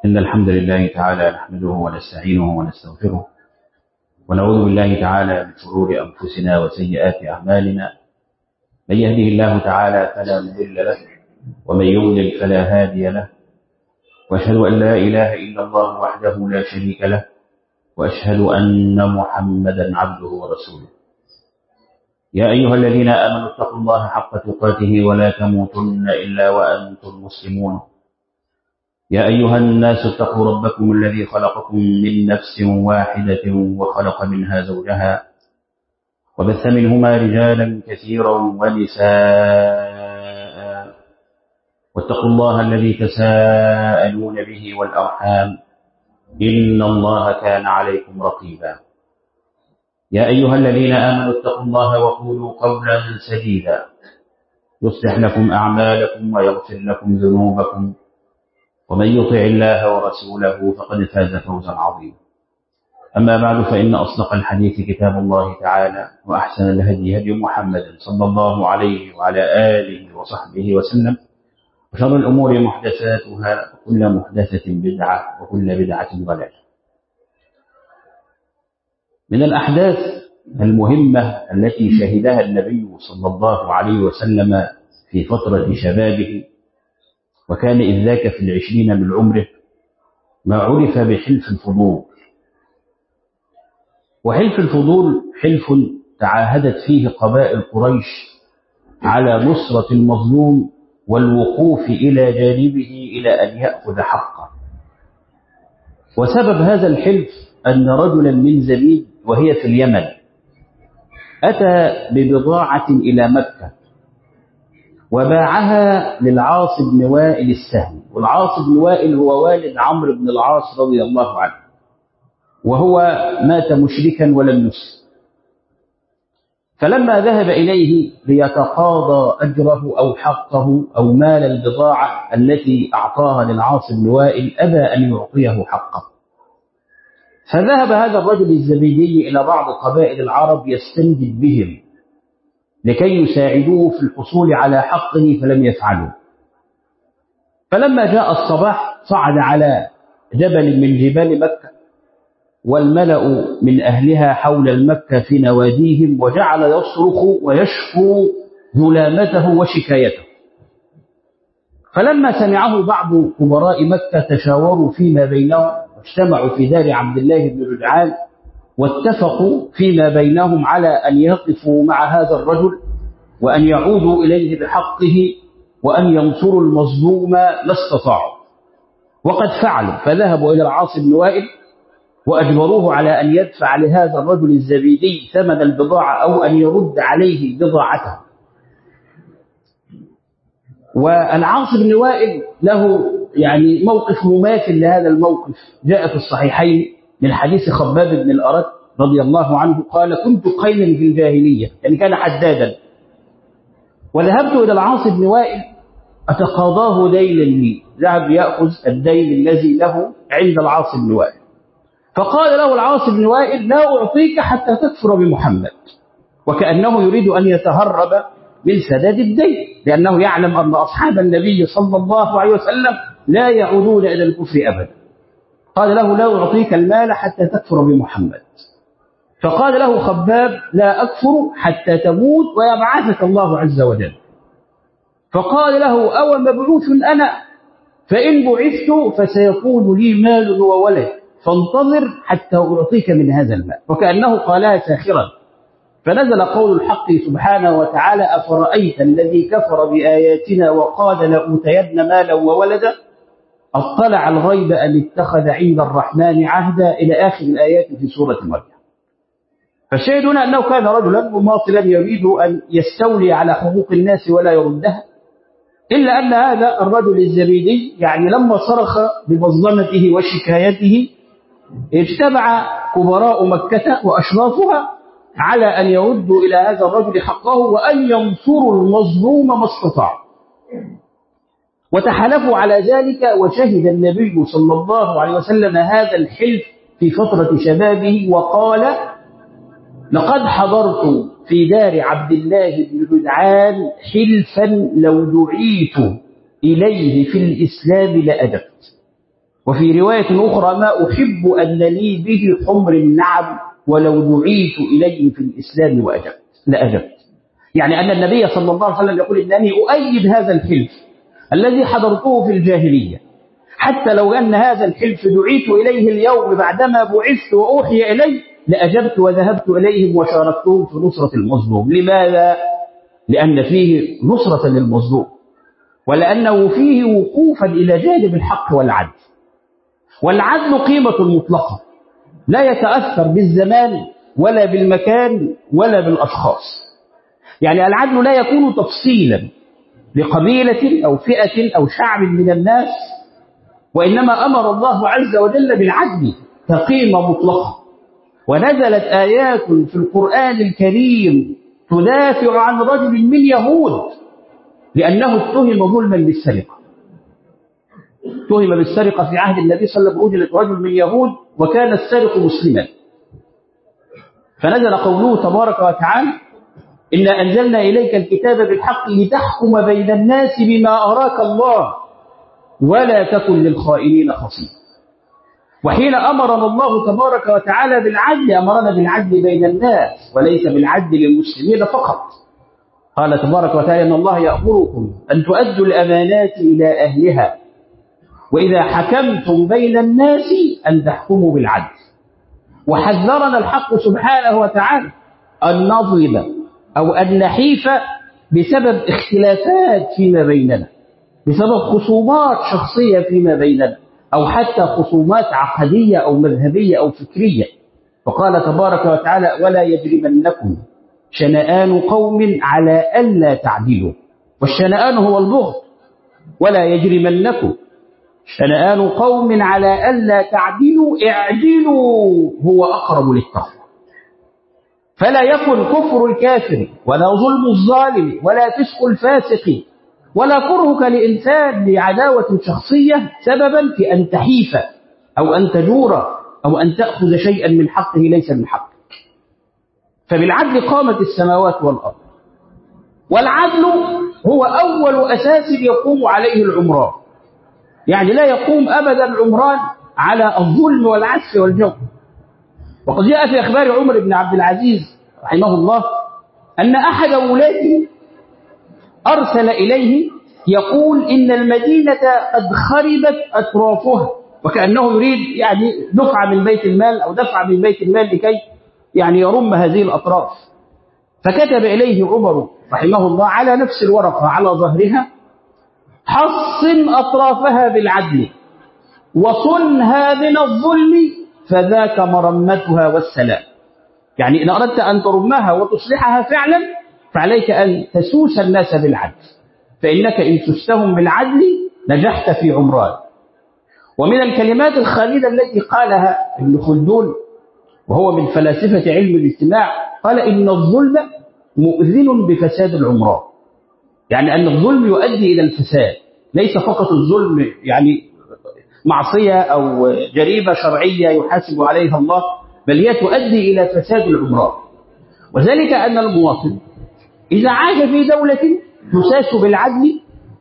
إن الحمد لله تعالى نحمده ونستعينه ونستغفره ونعوذ بالله تعالى من شرور أنفسنا وسيئات أعمالنا. من يهده الله تعالى فلا مضل له ومن يضلل فلا هادي له، وأشهد أن لا إله إلا الله وحده لا شريك له، وأشهد أن محمدا عبده ورسوله. يا أيها الذين آمنوا اتقوا الله حق تقاته ولا تموتن إلا وأنتم مسلمون. يا أيها الناس اتقوا ربكم الذي خلقكم من نفس واحدة وخلق منها زوجها وبث منهما رجالا كثيرا ونساء، واتقوا الله الذي تساءلون به والأرحام إن الله كان عليكم رقيبا. يا أيها الذين آمنوا اتقوا الله وقولوا قولا سديدا يصلح لكم أعمالكم ويغفر لكم ذنوبكم، ومن يطع الله ورسوله فقد فاز فوزا عظيما. أما بعد، فإن أصدق الحديث كتاب الله تعالى، وأحسن الهدي هدي محمد صلى الله عليه وعلى آله وصحبه وسلم، وشر الأمور محدثاتها، وكل محدثة بدعة، وكل بدعة ضلالة. من الأحداث المهمة التي شهدها النبي صلى الله عليه وسلم في فترة شبابه، وكان إذ ذاك في 20 من عمره، ما عرف بحلف الفضول. وحلف الفضول حلف تعاهدت فيه قبائل قريش على نصرة المظلوم والوقوف إلى جانبه إلى أن يأخذ حقه. وسبب هذا الحلف أن رجلا من زبيد وهي في اليمن أتى ببضاعة إلى مكة وباعها للعاص بن وائل السهمي. والعاص بن وائل هو والد عمرو بن العاص رضي الله عنه، وهو مات مشركا ولم يسلم. فلما ذهب إليه ليتقاضى أجره أو حقه أو مال البضاعة التي أعطاها للعاص بن وائل، أبى أن يعطيه حقه. فذهب هذا الرجل الزبيدي إلى بعض قبائل العرب يستنجد بهم لكي يساعدوه في الحصول على حقه، فلم يفعلوا. فلما جاء الصباح صعد على جبل من جبال مكة، والملأ من أهلها حول المكة في نواديهم، وجعل يصرخ ويشكو ظلامته وشكايته. فلما سمعه بعض كبراء مكة تشاوروا فيما بينهم، واجتمعوا في دار عبد الله بن جدعان، واتفقوا فيما بينهم على أن يقفوا مع هذا الرجل وأن يعودوا إليه بحقه وأن ينصروا المظلوم ما استطاعوا. وقد فعلوا، فذهبوا إلى العاص بن وائل وأجبروه على أن يدفع لهذا الرجل الزبيدي ثمن البضاعة أو أن يرد عليه بضاعته. والعاص بن وائل له موقف مماثل لهذا الموقف، جاء في الصحيحين من حديث خباب بن الأرت رضي الله عنه قال: كنت قينا في الجاهلية، كان حدادا، وذهبت إلى العاص بن وائل أتقاضاه دينا لي. ذهب يأخذ الدين الذي له عند العاص بن وائل، فقال له العاص بن وائل: لا أعطيك حتى تكفر بمحمد، وكأنه يريد أن يتهرب من سداد الدين، لأنه يعلم أن أصحاب النبي صلى الله عليه وسلم لا يعودون إلى الكفر أبدا. قال له: لا أعطيك المال حتى تكفر بمحمد. فقال له خباب: لا أكفر حتى تموت ويبعثك الله عز وجل. فقال له: أو مبعوث أنا؟ فإن بعثت فسيكون لي مال وولد، فانتظر حتى أعطيك من هذا المال. وكأنه قالها ساخرا. فنزل قول الحق سبحانه وتعالى: أفرأيت الذي كفر بآياتنا وقال لأوتين مالا وولدا اطلع الغيب أن اتخذ عند الرحمن عهدا، إلى آخر الآيات في سورة مريم. فالشاهد هنا أنه كان رجلا مماطلا يريد أن يستولي على حقوق الناس ولا يردها، إلا أن هذا الرجل الزبيدي لما صرخ بمظلمته وشكايته اجتمع كبراء مكة وأشرافها على أن يردوا إلى هذا الرجل حقه وأن ينصروا المظلوم ما استطاعوا. وتحالفوا على ذلك، وشهد النبي صلى الله عليه وسلم هذا الحلف في فترة شبابه، وقال: لقد حضرت في دار عبد الله بن جدعان حلفا لو دعيت إليه في الإسلام لأجبت. وفي رواية أخرى ما أحب أن لي به حمر النعم ولو دعيت إليه في الإسلام لأجبت. يعني أن النبي صلى الله عليه وسلم يقول إنني أؤيد هذا الحلف الذي حضرته في الجاهلية، حتى لو أن هذا الحلف دعيت إليه اليوم بعدما بعثت وأوحي إليه لأجبت وذهبت إليهم وشاركتهم في نصرة المظلوم. لماذا؟ لأن فيه نصرة للمظلوم، ولأنه فيه وقوفا إلى جانب الحق والعدل. والعدل قيمة مطلقة لا يتأثر بالزمان ولا بالمكان ولا بالأشخاص. يعني العدل لا يكون تفصيلا لقبيلة أو فئة أو شعب من الناس، وإنما أمر الله عز وجل بالعدل كقيمة مطلقة. ونزلت آيات في القرآن الكريم تدافع عن رجل من يهود لأنه اتهم ظلما بالسرقة. اتهم بالسرقة في عهد النبي صلى الله عليه وسلم رجل من يهود وكان السارق مسلما، فنزل قوله تبارك وتعالى إنا أنزلنا إليك الكتاب بالحق لتحكم بين الناس بما أراك الله ولا تكن للخائنين خصيما. وحين أمرنا الله تبارك وتعالى بالعدل أمرنا بالعدل بين الناس وليس بالعدل للمسلمين فقط. قال تبارك وتعالى إن الله يأمركم أن تؤدوا الأمانات إلى أهلها وإذا حكمتم بين الناس أن تحكموا بالعدل. وحذرنا الحق سبحانه وتعالى أن نظلم أو أن نحيف بسبب اختلافات فيما بيننا، بسبب خصومات شخصية فيما بيننا، أو حتى خصومات عقدية أو مذهبية أو فكرية. فقال تبارك وتعالى ولا يجرمنكم شنآن قوم على ألا تعدلوا، والشنآن هو البغض. ولا يجرمنكم شنآن قوم على ألا تعدلوا اعدلوا هو أقرب للتقوى. فلا يكن كفر الكافر ولا ظلم الظالم ولا فسق الفاسق ولا كرهك لإنسان لعداوة شخصية سببا في أن تحيف أو أن تجور أو أن تأخذ شيئا من حقه ليس من حقك. فبالعدل قامت السماوات والأرض، والعدل هو أول أساس يقوم عليه العمران. يعني لا يقوم أبدا العمران على الظلم والعسف والجور. وقد جاء في أخبار عمر بن عبد العزيز رحمه الله أن أحد أولاده أرسل إليه يقول إن المدينة قد خربت أطرافها، وكأنه يريد يعني دفعة من بيت المال أو دفعة من بيت المال لكي يعني يرم هذه الأطراف. فكتب إليه عمر رحمه الله على نفس الورقة على ظهرها حصن أطرافها بالعدل وصنها من الظلم فذاك مرمتها والسلام. يعني إن أردت أن ترمها وتصلحها فعلا فعليك أن تسوس الناس بالعدل، فإنك إن سستهم بالعدل نجحت في عمران. ومن الكلمات الخالدة التي قالها ابن خلدون وهو من فلاسفة علم الاجتماع قال إن الظلم مؤذن بفساد العمران. يعني أن الظلم يؤدي إلى الفساد، ليس فقط الظلم يعني معصية أو جريمة شرعية يحاسب عليها الله، بل هي تؤدي إلى فساد العمران. وذلك أن المواطن إذا عاش في دولة تساس بالعدل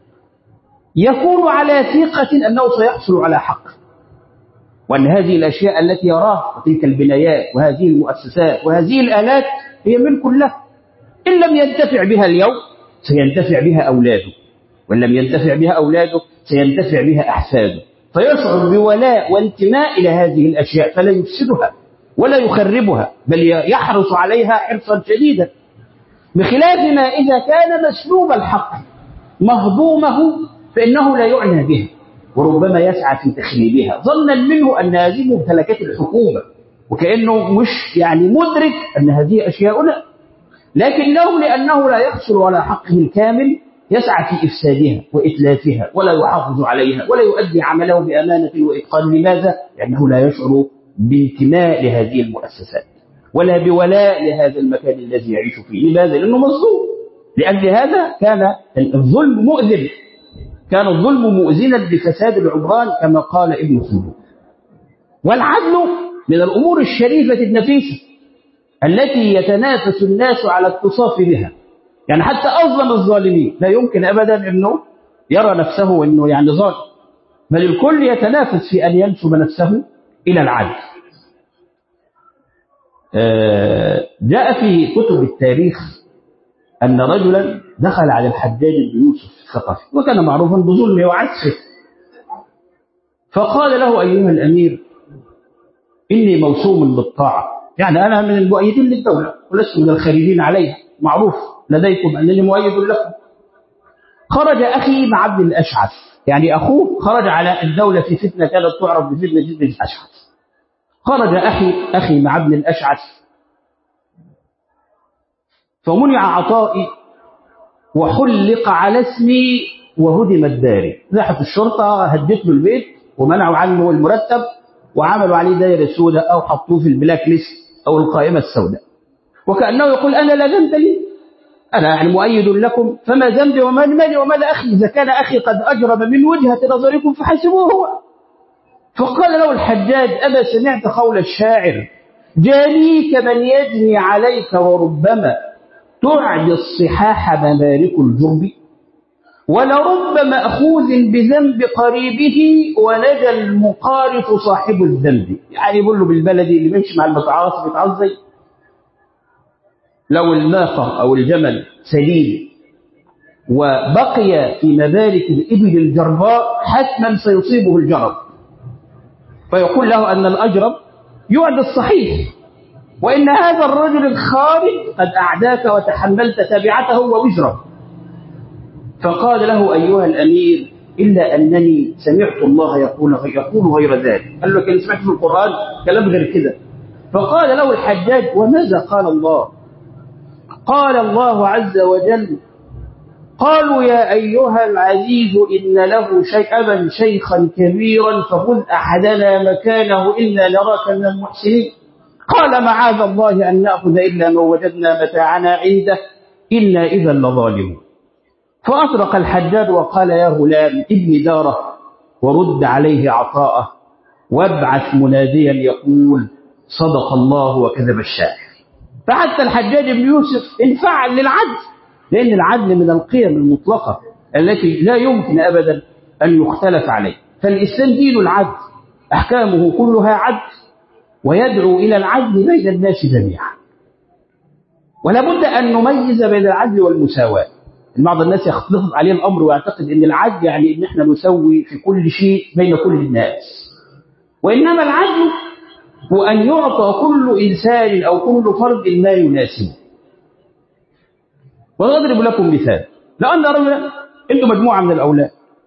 يكون على ثقة أنه سيحصل على حق، وأن هذه الأشياء التي يراها تلك البنايات وهذه المؤسسات وهذه الآلات هي ملك له. إن لم ينتفع بها اليوم سينتفع بها أولاده، وإن لم ينتفع بها أولاده سينتفع بها أحفاده، فيشعر بولاء وانتماء إلى هذه الأشياء فلا يفسدها ولا يخربها، بل يحرص عليها حرصا شديدا. بخلاف ما إذا كان مسلوب الحق مهضومه فإنه لا يعنى بها وربما يسعى في تخريبها ظنا منه أن هذه ممتلكات الحكومة، وكأنه مش يعني مدرك أن هذه أشياؤنا، لكنه لأنه لا يحصل على حقه الكامل يسعى في إفسادها وإتلافها ولا يحافظ عليها ولا يؤدي عمله بأمانة وإتقان. لماذا؟ لأنه لا يشعر بانتماء لهذه المؤسسات ولا بولاء لهذا المكان الذي يعيش فيه. لماذا؟ لأنه مظلوم. لأجل هذا كان الظلم مؤذن، كان الظلم مؤذنا بفساد العمران كما قال ابن خلدون. والعدل من الأمور الشريفة النفيسة التي يتنافس الناس على اتصاف بها. يعني حتى أظلم الظالمين لا يمكن أبدا أنه يرى نفسه أنه يعني ظالم، بل الكل يتنافس في أن ينسب نفسه إلى العدل. جاء في كتب التاريخ أن رجلا دخل على الحجاج بن يوسف الثقفي وكان معروفا بظلمه وعسفه، فقال له: أيها الأمير، إني موسوم بالطاعة، يعني أنا من المؤيدين للدولة ولست من الخارجين عليها، معروف لديكم أنني مؤيد لكم. خرج أخي مع ابن الأشعث، يعني أخوه خرج على الدولة في فتنة كانت تعرف بفتنة ابن الأشعث. خرج أخي مع ابن الأشعث فمنع عطائي وحلق على اسمي وهدمت داري. راحت الشرطة هدت له البيت ومنعوا عنه المرتب وعملوا عليه دائرة سوداء أو حطوه في البلاك ليست أو القائمة السوداء، وكأنه يقول: أنا لا ذنب لي، أنا يعني مؤيد لكم، فما ذنبي وما مالي وما أخي، إذا كان أخي قد أجرب من وجهة نظركم فحسبوه هو. فقال له الحجاج: أما سمعت قول الشاعر: جانيك من يجني عليك وربما تعدي الصحاح ممالك الجرب، ولرب مأخوذ بذنب قريبه ونجا المقارف صاحب الذنب. يعني يقول له بالبلدي اللي بيمشي مع المتعاطف يتعاطف زي لو الناقة أو الجمل سليم وبقي في مبارك الإبل الجرباء حتما سيصيبه الجرب، فيقول له أن الأجرب يعد الصحيح، وإن هذا الرجل الخارج قد أعداك وتحملت تبعته ووزره. فقال له: أيها الأمير، إلا أنني سمعت الله يقول غير ذلك. قال له: كان سمعت في القرآن كلام غير كده. فقال له الحجاج: وماذا قال الله؟ قال الله عز وجل: قالوا يا أيها العزيز إن له أبا شيخا كبيرا فخذ أحدنا مكانه إنا نراك من المحسنين. قال: معاذ الله أن نأخذ إلا ما وجدنا متاعنا عنده إنا إذا لظالمون. فأطرق الحجاج وقال: يا غلام، ابن داره ورد عليه عطاءه وابعث مناديا يقول: صدق الله وكذب الشاعر. فحتى الحجاج بن يوسف انفعل للعدل، لأن العدل من القيم المطلقة التي لا يمكن أبدا أن يختلف عليه. فالإسلام دين العدل، أحكامه كلها عدل، ويدعو إلى العدل بين الناس جميعا. ولا بد أن نميز بين العدل والمساواة. بعض الناس يختلط عليه الأمر ويعتقد أن العدل يعني أن احنا نسوي في كل شيء بين كل الناس، وإنما العدل هو أن يعطى كل إنسان أو كل فرد ما يناسبه. وأضرب لكم مثال: لو أن رجلا عنده مجموعة من الأولاد،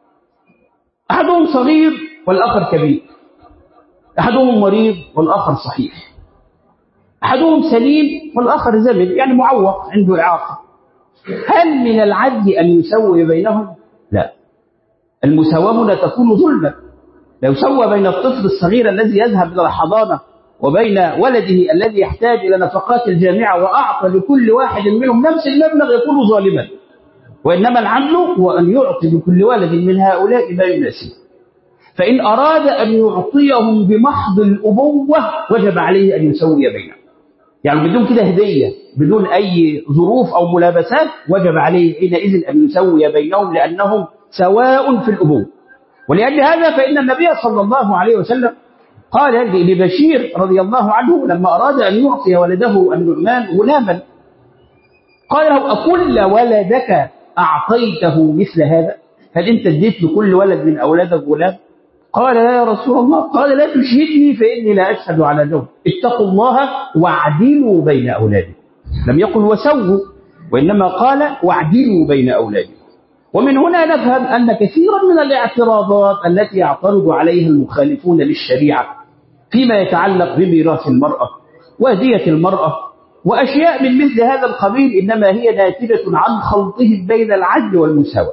أحدهم صغير والآخر كبير، أحدهم مريض والآخر صحيح، أحدهم سليم والآخر زمن يعني معوق عنده إعاقة، هل من العدل أن يسوي بينهم؟ لا. المساواة هنا تكون ظلما. لو سوى بين الطفل الصغير الذي يذهب إلى الحضانة وبين ولده الذي يحتاج إلى نفقات الجامعة وأعطى لكل واحد منهم نفس المبلغ يكون ظالما. وإنما العدل هو أن يعطي لكل ولد من هؤلاء ما يناسبه. فإن أراد أن يعطيهم بمحض الأبوة وجب عليه أن يسوي بينهم، يعني بدون كده هدية، بدون أي ظروف أو ملابسات، وجب عليه حينئذ أن يسوي بينهم لأنهم سواء في الأبوة. ولأجل هذا فإن النبي صلى الله عليه وسلم قال لبشير رضي الله عنه لما أراد أن يعطي ولده النعمان غلاما، قال له: أكل ولدك أعطيته مثل هذا؟ هل أنت اديت لكل ولد من أولادك غلام؟ قال: لا يا رسول الله. قال: لا تشهدني فإني لا أشهد على جور. اتقوا الله واعدلوا بين أولادكم. لم يقل وسووا، وإنما قال واعدلوا بين أولادكم. ومن هنا نفهم أن كثيرا من الاعتراضات التي يعترض عليها المخالفون للشريعة فيما يتعلق بميراث المرأة ودية المرأة وأشياء من مثل هذا القبيل إنما هي ناتجة عن خلطهم بين العدل والمساواة.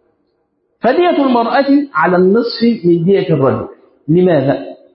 فدية المرأة على النصف من دية الرجل. لماذا؟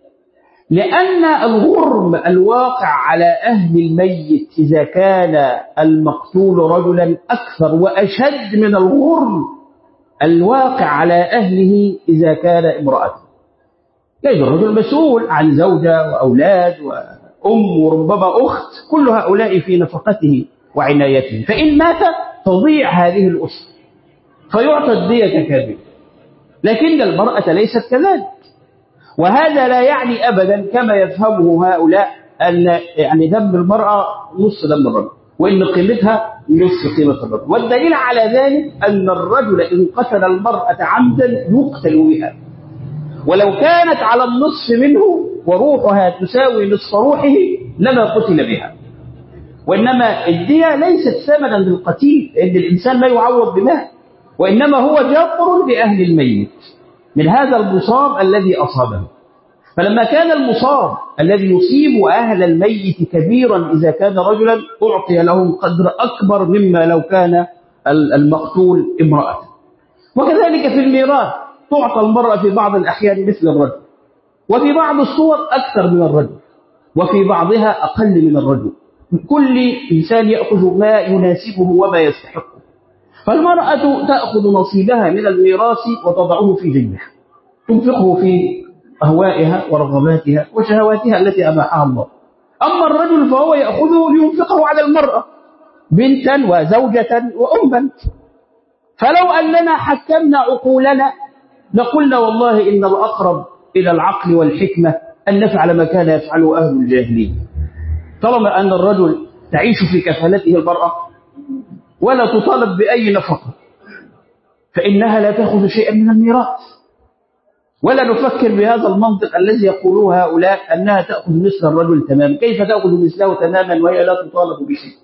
لأن الغرم الواقع على أهل الميت إذا كان المقتول رجلا أكثر وأشد من الغرم الواقع على أهله إذا كان امرأة. يعني الرجل مسؤول عن زوجة وأولاد وأم وربما أخت، كل هؤلاء في نفقته وعنايته، فإن مات تضيع هذه الأسرة فيعطى الدية كاملة. لكن المرأة ليست كذلك. وهذا لا يعني أبدا كما يفهمه هؤلاء أن يعني دم المرأة نص دم الرجل، وإن قيمتها نصف قيمة الرجل. والدليل على ذلك أن الرجل إن قتل المرأة عمدا يقتل بها، ولو كانت على النصف منه وروحها تساوي نصف روحه لما قتل بها. وإنما الدية ليست ثمنا للقتيل، لأن الإنسان لا يعوض بمال، وإنما هو جبر لأهل الميت من هذا المصاب الذي أصابه. فلما كان المصاب الذي يصيب أهل الميت كبيرا إذا كان رجلا أعطي لهم قدر أكبر مما لو كان المقتول امرأة. وكذلك في الميراث تعطى المرأة في بعض الأحيان مثل الرجل، وفي بعض الصور أكثر من الرجل، وفي بعضها أقل من الرجل. كل إنسان يأخذ ما يناسبه وما يستحقه. فالمرأة تأخذ نصيبها من الميراث وتضعه في جيبها، تنفقه في أهوائها ورغباتها وشهواتها التي أباحها الله. أما الرجل فهو يأخذه لينفقه على المرأة بنتا وزوجة وأما. فلو أننا حكمنا عقولنا لقلنا والله إن الأقرب إلى العقل والحكمة أن نفعل ما كان يفعله أهل الجاهلية. طالما أن الرجل تعيش في كفالته المرأة ولا تطالب بأي نفقة، فإنها لا تأخذ شيئا من الميراث. ولا نفكر بهذا المنطق الذي يقوله هؤلاء أنها تأخذ مثل الرجل تماما. كيف تأخذ مثله تماما وهي لا تطالب بشيء؟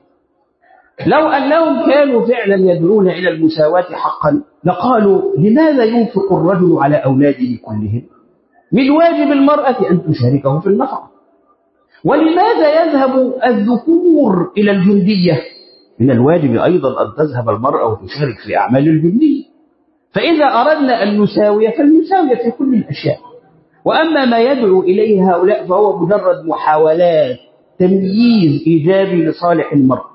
لو أنهم كانوا فعلا يدعون إلى المساواة حقا لقالوا لماذا ينفق الرجل على أولاده كلهم؟ من واجب المرأة أن تشاركه في النفقة. ولماذا يذهب الذكور إلى الجندية؟ من الواجب أيضا أن تذهب المرأة وتشارك في أعمال الجندية. فإذا أردنا أن نساوي فلنساوي في كل الأشياء. وأما ما يدعو إليه هؤلاء فهو مجرد محاولات تمييز إيجابي لصالح المرأة.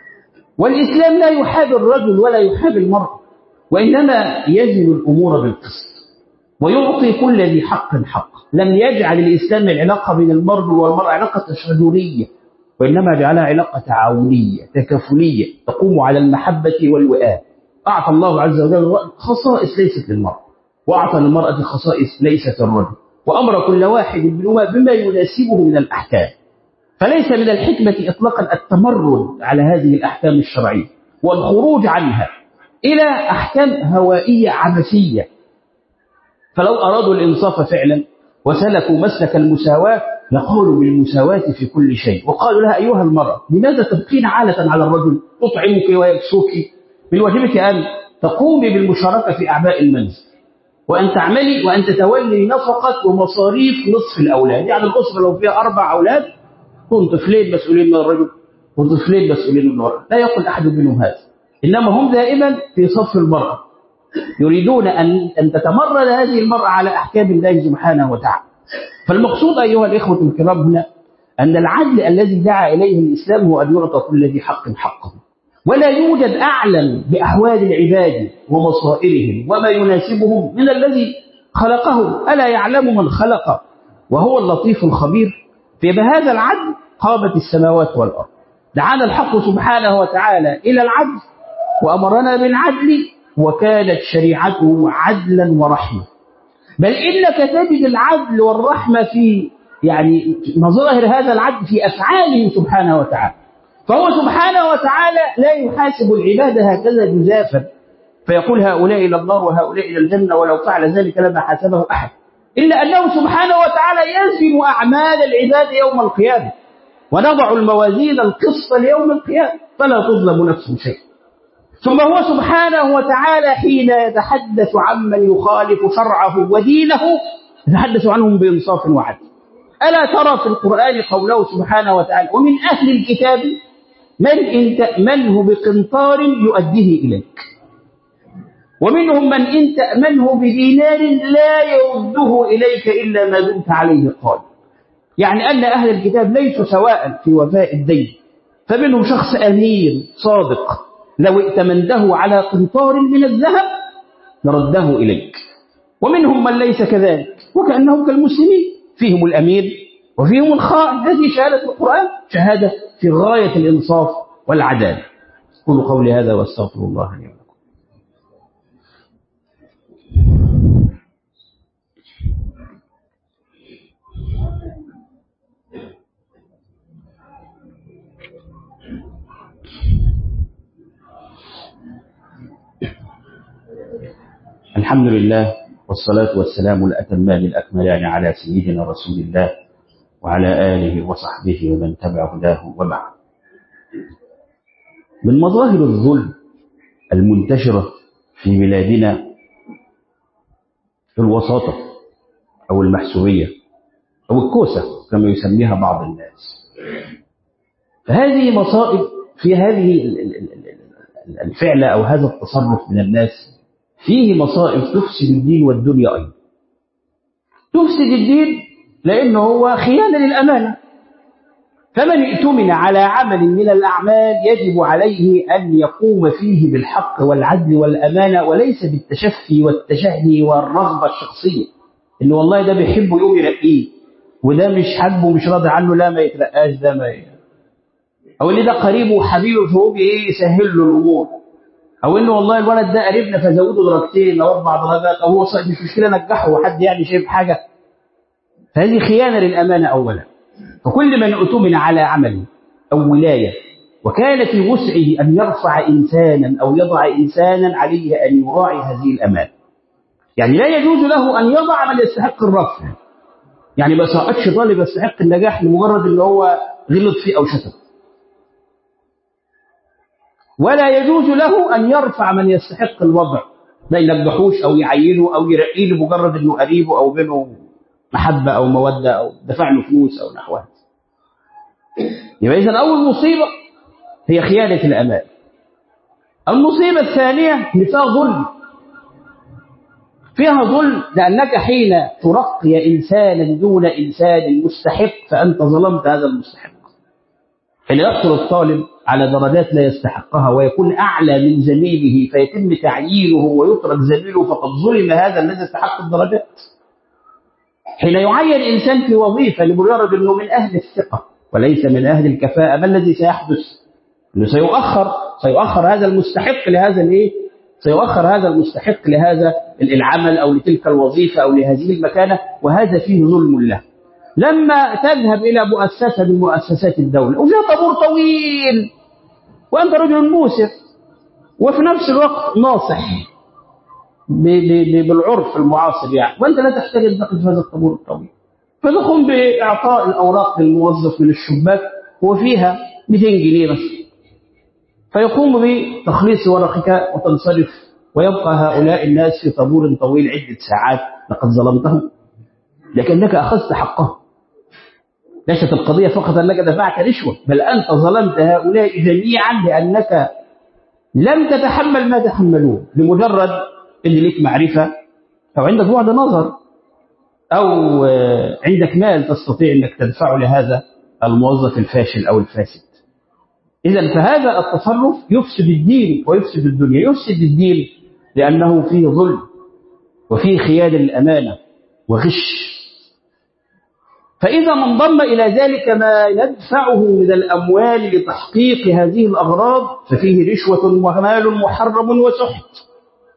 والإسلام لا يحابي الرجل ولا يحابي المرأة، وإنما يجعل الأمور بالقسط ويعطي كل ذي حق حق. لم يجعل الإسلام العلاقة بين المرء والمرأة علاقة تشاجرية، وإنما جعلها علاقة تعاونية تكافلية تقوم على المحبة والوئام. أعطى الله عز وجل خصائص ليست للمرأة، وأعطى للمرأة خصائص ليست للرجل، وأمر كل واحد منهما بما يناسبه من الأحكام. فليس من الحكمة إطلاقا التمرد على هذه الأحكام الشرعية والخروج عنها إلى أحكام هوائية عبثية. فلو أرادوا الإنصاف فعلا وسلكوا مسلك المساواة لقالوا بالمساواة في كل شيء، وقالوا لها أيها المرأة لماذا تبقين عالة على الرجل تطعمك ويكسوك؟ من واجبك أن تقومي بالمشاركة في أعباء المنزل، وأن تعملي وأن تتولي نفقة ومصاريف نصف الأولاد. يعني الأسرة لو فيها 4 أولاد كن طفلين مسؤولين من الرجل وطفلين مسؤولين من المرأة. لا يقول أحد منهم هذا، إنما هم دائما في صف المرأة، يريدون أن تتمرد هذه المرأة على أحكام الله سبحانه وتعالى. فالمقصود أيها الإخوة الكرام هنا أن العدل الذي دعا إليه الإسلام هو أن يعطى كل ذي حق حقه، ولا يوجد أعلم بأحوال العباد ومصائرهم وما يناسبهم من الذي خلقهم. ألا يعلم من خلق وهو اللطيف الخبير؟ فبهذا العدل قامت السماوات والأرض. دعانا الحق سبحانه وتعالى إلى العدل وأمرنا بالعدل، وكانت شريعته عدلا ورحمة. بل إنك تجد العدل والرحمة في يعني مظاهر هذا العدل في أفعاله سبحانه وتعالى. فهو سبحانه وتعالى لا يحاسب العباد هكذا جزافا فيقول هؤلاء إلى النار وهؤلاء إلى الجنة، ولو فعل ذلك لما حاسبه أحد، إلا أنه سبحانه وتعالى يزن أعمال العباد يوم القيامة، ونضع الموازين القسط ليوم القيامة فلا تظلم نفس شيء. ثم هو سبحانه وتعالى حين يتحدث عمن يخالف شرعه ودينه يتحدث عنهم بإنصاف وعدل. ألا ترى في القرآن قوله سبحانه وتعالى ومن أهل الكتاب من إن تأمنه بقنطار يؤديه إليك، ومنهم من إن تأمنه بدينار لا يرده إليك إلا ما دمت عليه قائما. يعني أن أهل الكتاب ليسوا سواء في وفاء الدين، فمنهم شخص أمين صادق لو ائتمنته على قنطار من الذهب لرده إليك، ومنهم من ليس كذلك وكأنهم كالمسلمين، فيهم الأمين وفيهم الخائن. هذه شهادة القرآن شهادة في غاية الإنصاف والعدالة. قولوا قولي هذا واستغفر الله لي ولكم. الحمد لله والصلاة والسلام الأتمان الأكملان على سيدنا رسول الله وعلى آله وصحبه ومن تبع هداه وبعد. من مظاهر الظلم المنتشرة في بلادنا الوساطة أو المحسوبية أو الكوسة كما يسميها بعض الناس. فهذه مصائب في هذه الفعلة أو هذا التصرف من الناس، فيه مصائب تفسد الدين والدنيا أيضا. تفسد الدين لأنه هو خيانة للأمانة، فمن ائتمن على عمل من الأعمال يجب عليه أن يقوم فيه بالحق والعدل والأمانة، وليس بالتشفي والتشهي والرغبة الشخصية، إنه والله ده بيحبه يقوم يرقيه، وده مش حبه مش راضي عنه لا ما يترقاش، ده ما أو اللي ده قريبه وحبيبه فهو يسهل له الأمور، أو إنه والله الولد ده قريبنا فزوده درجتين أو 4 درجات، أو هو مش مشكلة نجحه وحد يعني شايف حاجة. فهذه خيانة للأمانة أولا. فكل من اؤتمن على عمل أو ولاية وكان في وسعه أن يرفع إنسانا أو يضع إنسانا، عليه أن يراعي هذه الأمانة. يعني لا يجوز له أن يضع من يستحق الرفع، يعني ما سقطش طالب يستحق النجاح لمجرد أنه هو غلط فيه أو شتم، ولا يجوز له أن يرفع من يستحق الوضع، ما ينجحوش أو يعينه أو يرقيه لمجرد أنه قريبه أو بينه محبة أو مودة أو دفع له فلوس أو نحوها. يبقى إذن أول مصيبة هي خيانة الأمان. المصيبة الثانية فيها ظلم. فيها ظلم لأنك حين ترقي إنسانا دون إنسان مستحق فأنت ظلمت هذا المستحق. حين يحصل الطالب على درجات لا يستحقها ويكون أعلى من زميله فيتم تعيينه ويترك زميله، فقد ظلم هذا الذي يستحق الدرجات. حين يعين إنسان في وظيفة لمجرد أنه من أهل الثقة وليس من أهل الكفاءة، ما الذي سيحدث؟ أنه سيؤخر هذا المستحق لهذا سيؤخر هذا المستحق لهذا العمل أو لتلك الوظيفة أو لهذه المكانة، وهذا فيه ظلم له. لما تذهب إلى مؤسسة من مؤسسات الدولة وفيها طابور طويل وأنت رجل موسر وفي نفس الوقت ناصح بالعرف المعاصر يعني، وأنت لا تحتاج أن تقف في هذا الطابور الطويل، فتقوم بإعطاء الأوراق للموظف من الشباك وفيها 200 جنيه بس، فيقوم بتخليص ورقك وتنصرف، ويبقى هؤلاء الناس في طابور طويل عدة ساعات. لقد ظلمتهم لكنك أخذت حقهم. ليست القضية فقط أنك دفعت رشوة، بل أنت ظلمت هؤلاء جميعا لأنك لم تتحمل ما تحملوه لمجرد أن لك معرفة أو عندك بعد نظر أو عندك مال تستطيع أنك تدفعه لهذا الموظف الفاشل أو الفاسد. إذن فهذا التصرف يفسد الدين ويفسد الدنيا. يفسد الدين لأنه فيه ظلم وفيه خيانة للأمانة وغش. فإذا ما انضم إلى ذلك ما يدفعه من الأموال لتحقيق هذه الأغراض ففيه رشوة ومال محرم وسحت.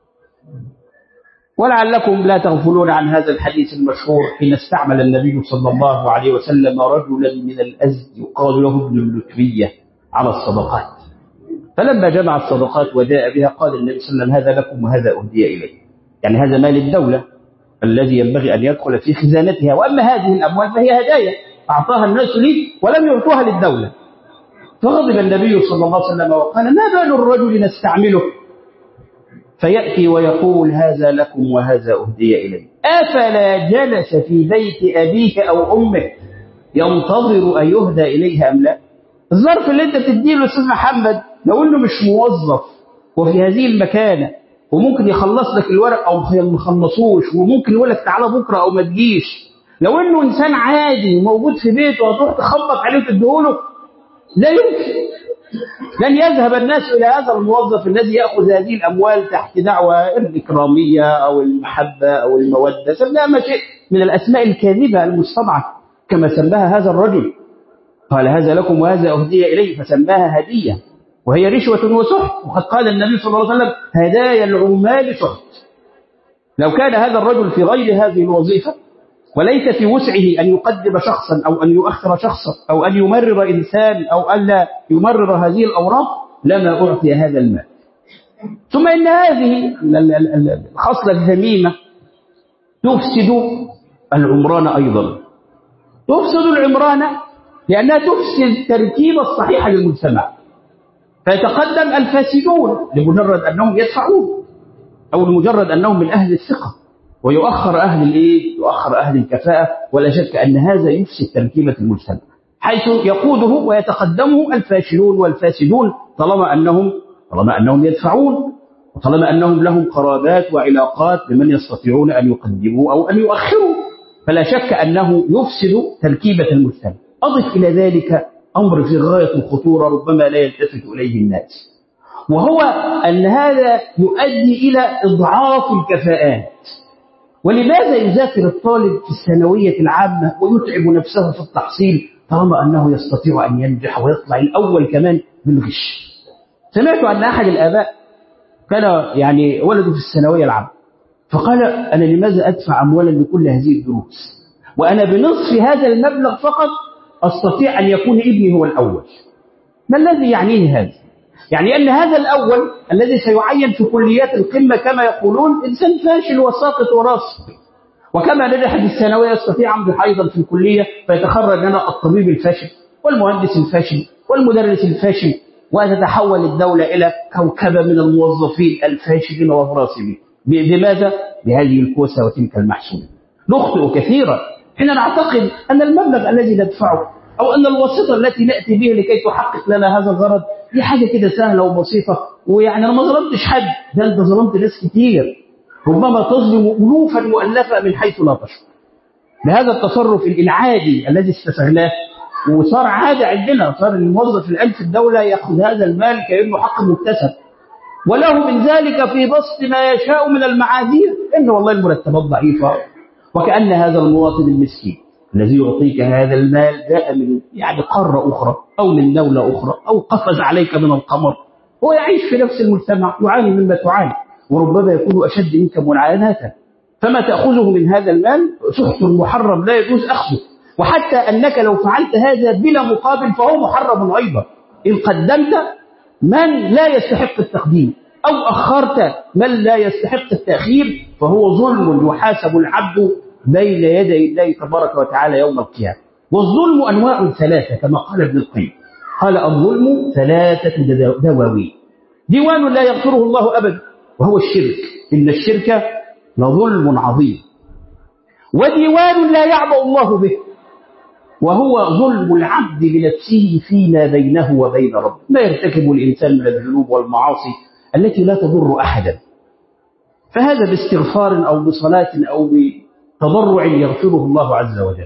ولعلكم لا تغفلون عن هذا الحديث المشهور حين استعمل النبي صلى الله عليه وسلم رجلا من الأزد يقال له ابن اللتبية على الصدقات، فلما جمع الصدقات وجاء بها قال النبي صلى الله عليه وسلم هذا لكم وهذا أهدي إليه، يعني هذا مال الدولة الذي ينبغي أن يدخل في خزانتها، وأما هذه الأموال فهي هدايا أعطاها الناس لي ولم يعطوها للدولة. فغضب النبي صلى الله عليه وسلم وقال ما بال الرجل نستعمله فيأتي ويقول هذا لكم وهذا أهدي إليه، أفلا جلس في بيت أبيه أو أمه ينتظر أن يهدى إليه أم لا؟ الظرف اللي أنت تديله أستاذ محمد لو أنه مش موظف وفي هذه المكانة وممكن يخلص لك الورق أو ما يخلصوش وممكن يقول لك تعالى بكرة أو ما تجيش، لو أنه إنسان عادي موجود في بيته وتروح تخبط عليه وتديهوله، لا يمكن. لن يذهب الناس إلى هذا الموظف الذي يأخذ هذه الأموال تحت دعوى الإكرامية أو المحبة أو المودة، سماها شيء من الأسماء الكاذبة المستضعفة كما سماها هذا الرجل. قال هذا لكم وهذا أهدي إليه فسماها هدية وهي رشوة وسحت. وقد قال النبي صلى الله عليه وسلم هدايا العمال سحت. لو كان هذا الرجل في غير هذه الوظيفة وليس في وسعه أن يقدم شخصا أو أن يؤخر شخصا أو أن يمرر إنسان أو أن لا يمرر هذه الأوراق لما أعطي هذا المال. ثم إن هذه الخصلة الذميمة تفسد العمران أيضا. تفسد العمران لأنها تفسد التركيب الصحيح للمجتمع، فيتقدم الفاسدون لمجرد أنهم يدفعون أو لمجرد أنهم من أهل الثقة، ويؤخر أهل يؤخر أهل الكفاءة. ولا شك أن هذا يفسد تركيبة المجتمع، حيث يقوده ويتقدمه الفاشلون والفاسدون طالما أنهم يدفعون، وطالما أنهم لهم قرابات وعلاقات بمن يستطيعون أن يقدموا أو أن يؤخروا، فلا شك أنه يفسد تركيبة المجتمع. أضف إلى ذلك أمر في غاية الخطورة ربما لا يلتفت إليه الناس، وهو أن هذا يؤدي إلى إضعاف الكفاءات. ولماذا يذاكر الطالب في الثانوية العامة ويتعب نفسه في التحصيل طالما أنه يستطيع أن ينجح ويطلع الأول كمان بالغش؟ سمعت أن أحد الآباء كان ولده في الثانوية العامة، فقال: أنا لماذا أدفع أموالا لكل هذه الدروس وأنا بنصف هذا المبلغ فقط أستطيع أن يكون ابني هو الأول؟ ما الذي يعنيه هذا؟ يعني أن هذا الأول الذي سيعين في كليات القمة كما يقولون إنسان فاشل وساقط وراسب، وكما نجح في الثانوية يستطيع أن ينجح أيضا في الكلية، فيتخرج لنا الطبيب الفاشل والمهندس الفاشل والمدرس الفاشل، وتتحول الدولة إلى كوكبة من الموظفين الفاشلين والراسبين. بماذا؟ بهذه الكوسة وتلك المحسوبة. نخطئ كثيرا حين نعتقد أن المبلغ الذي ندفعه أو أن الوسيطة التي نأتي به لكي تحقق لنا هذا الغرض دي حاجة كده سهلة وبسيطة، أنا ما ظلمتش حد، ده أنت ظلمت ناس كتير، ربما تظلم ألوفا مؤلفة من حيث لا تشعر. بهذا التصرف العادي الذي استسهلاه وصار عادة عندنا، صار الموظف الآن في الدولة يأخذ هذا المال كأنه حق مكتسب، وله من ذلك في بسط ما يشاء من المعاذير، إن والله المرتبات ضعيفة، وكأن هذا المواطن المسكين الذي يعطيك هذا المال جاء من قارة أخرى أو من دولة أخرى أو قفز عليك من القمر، هو يعيش في نفس المجتمع يعاني مما تعاني، وربما يكون أشد منك معاناة، فما تأخذه من هذا المال سحت محرم لا يجوز أخذه. وحتى أنك لو فعلت هذا بلا مقابل فهو محرم أيضا، إن قدمت من لا يستحق التقديم أو أخرت من لا يستحق التأخير فهو ظلم يحاسب العبد بين يدي الله تبارك وتعالى يوم القيامة. والظلم أنواع ثلاثة كما قال ابن القيم، قال: الظلم ثلاثة دواوين، ديوان لا يغفره الله أبدا وهو الشرك، إن الشرك لظلم عظيم، وديوان لا يعبأ الله به وهو ظلم العبد لنفسه فيما بينه وبين ربه، ما يرتكب الإنسان من الذنوب والمعاصي التي لا تضر أحدا، فهذا باستغفار أو بصلاة أو بتضرع يغفره الله عز وجل.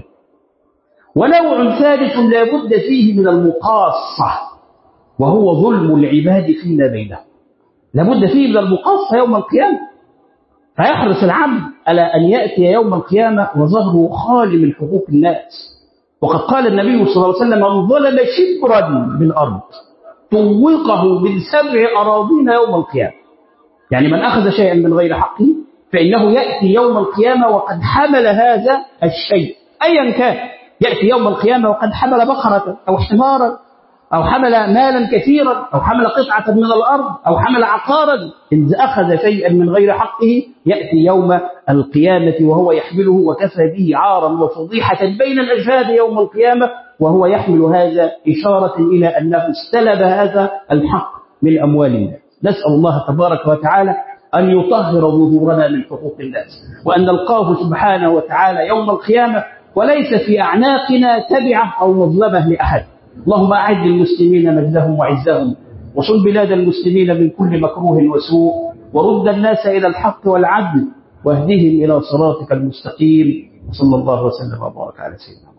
ونوع ثالث لا بد فيه من المقاصة، وهو ظلم العباد فيما بينهم، لا بد فيه من المقاصة يوم القيامة، فيحرص العبد على أن يأتي يوم القيامة وظهره خالي من حقوق الناس. وقد قال النبي صلى الله عليه وسلم: من ظلم شبرا من أرض طوقه من 7 أراضين يوم القيامة. يعني من أخذ شيئا من غير حقه فإنه يأتي يوم القيامة وقد حمل هذا الشيء أيا كان، يأتي يوم القيامة وقد حمل بقرة أو حمارا أو حمل مالا كثيرا أو حمل قطعة من الأرض أو حمل عقارا، إن أخذ شيئا من غير حقه يأتي يوم القيامة وهو يحمله، وكفى به عارا وفضيحة بين الأجهاد يوم القيامة وهو يحمل هذا، إشارة إلى أنه استلب هذا الحق من أموال الناس. نسأل الله تبارك وتعالى أن يطهر ظهورنا من حقوق الناس، وأن نلقاه سبحانه وتعالى يوم القيامة وليس في أعناقنا تبعة أو مظلمة لأحد. اللهم أعد للمسلمين مجدهم وعزهم، وصل بلاد المسلمين من كل مكروه وسوء، ورد الناس إلى الحق والعدل، واهدهم إلى صراطك المستقيم، وصلى الله وسلم وبارك على سيدنا